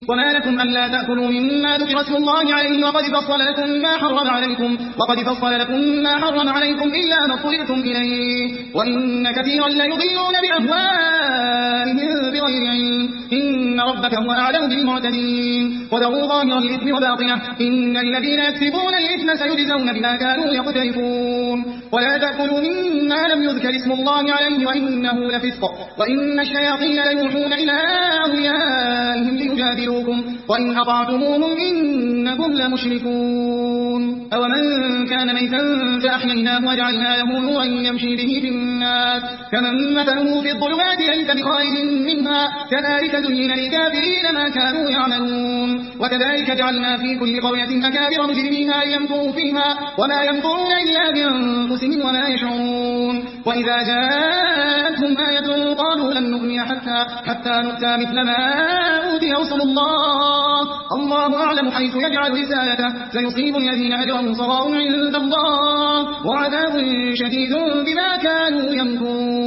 وما لكم ألا تأكلوا مما ذكر اسم الله عليه وقد فصل لكم ما حرم عليكم إلا ما اضطررتم إليه وإن كثيرا ليضلون بأهوائهم بغير علم إن ربك هو أعلم بالمعتدين وذروا ظاهر الإثم وباطنه إن الذين يكسبون الإثم سيجزون بما كانوا يقترفون ولا تأكلوا مما لم يذكر اسم الله عليه وإنه لفسق وإن الشياطين ليوحون إلى أوليائهم ليجادلوكم وإن أطعتموهم إنكم لمشركون أومن كان ميتا فأحييناه وجعلنا له نورا يمشي به في الناس كمن مثله في الظلمات ليس بخارج منها كذلك زين للكافرين ما كانوا يعملون وكذلك جعلنا في كل قرية أكابر مجرميها ليمكروا فيها وما يمكرون إلا بأنفسهم وما يشعرون وإذا جاءتهم آية قالوا لن نؤمن حتى نؤتى مثل ما أوتي رسل الله أعلم حيث يجعل رسالته سيصيب الذين أجرموا صغار عند الله وعذاب شديد بما كانوا يمكرون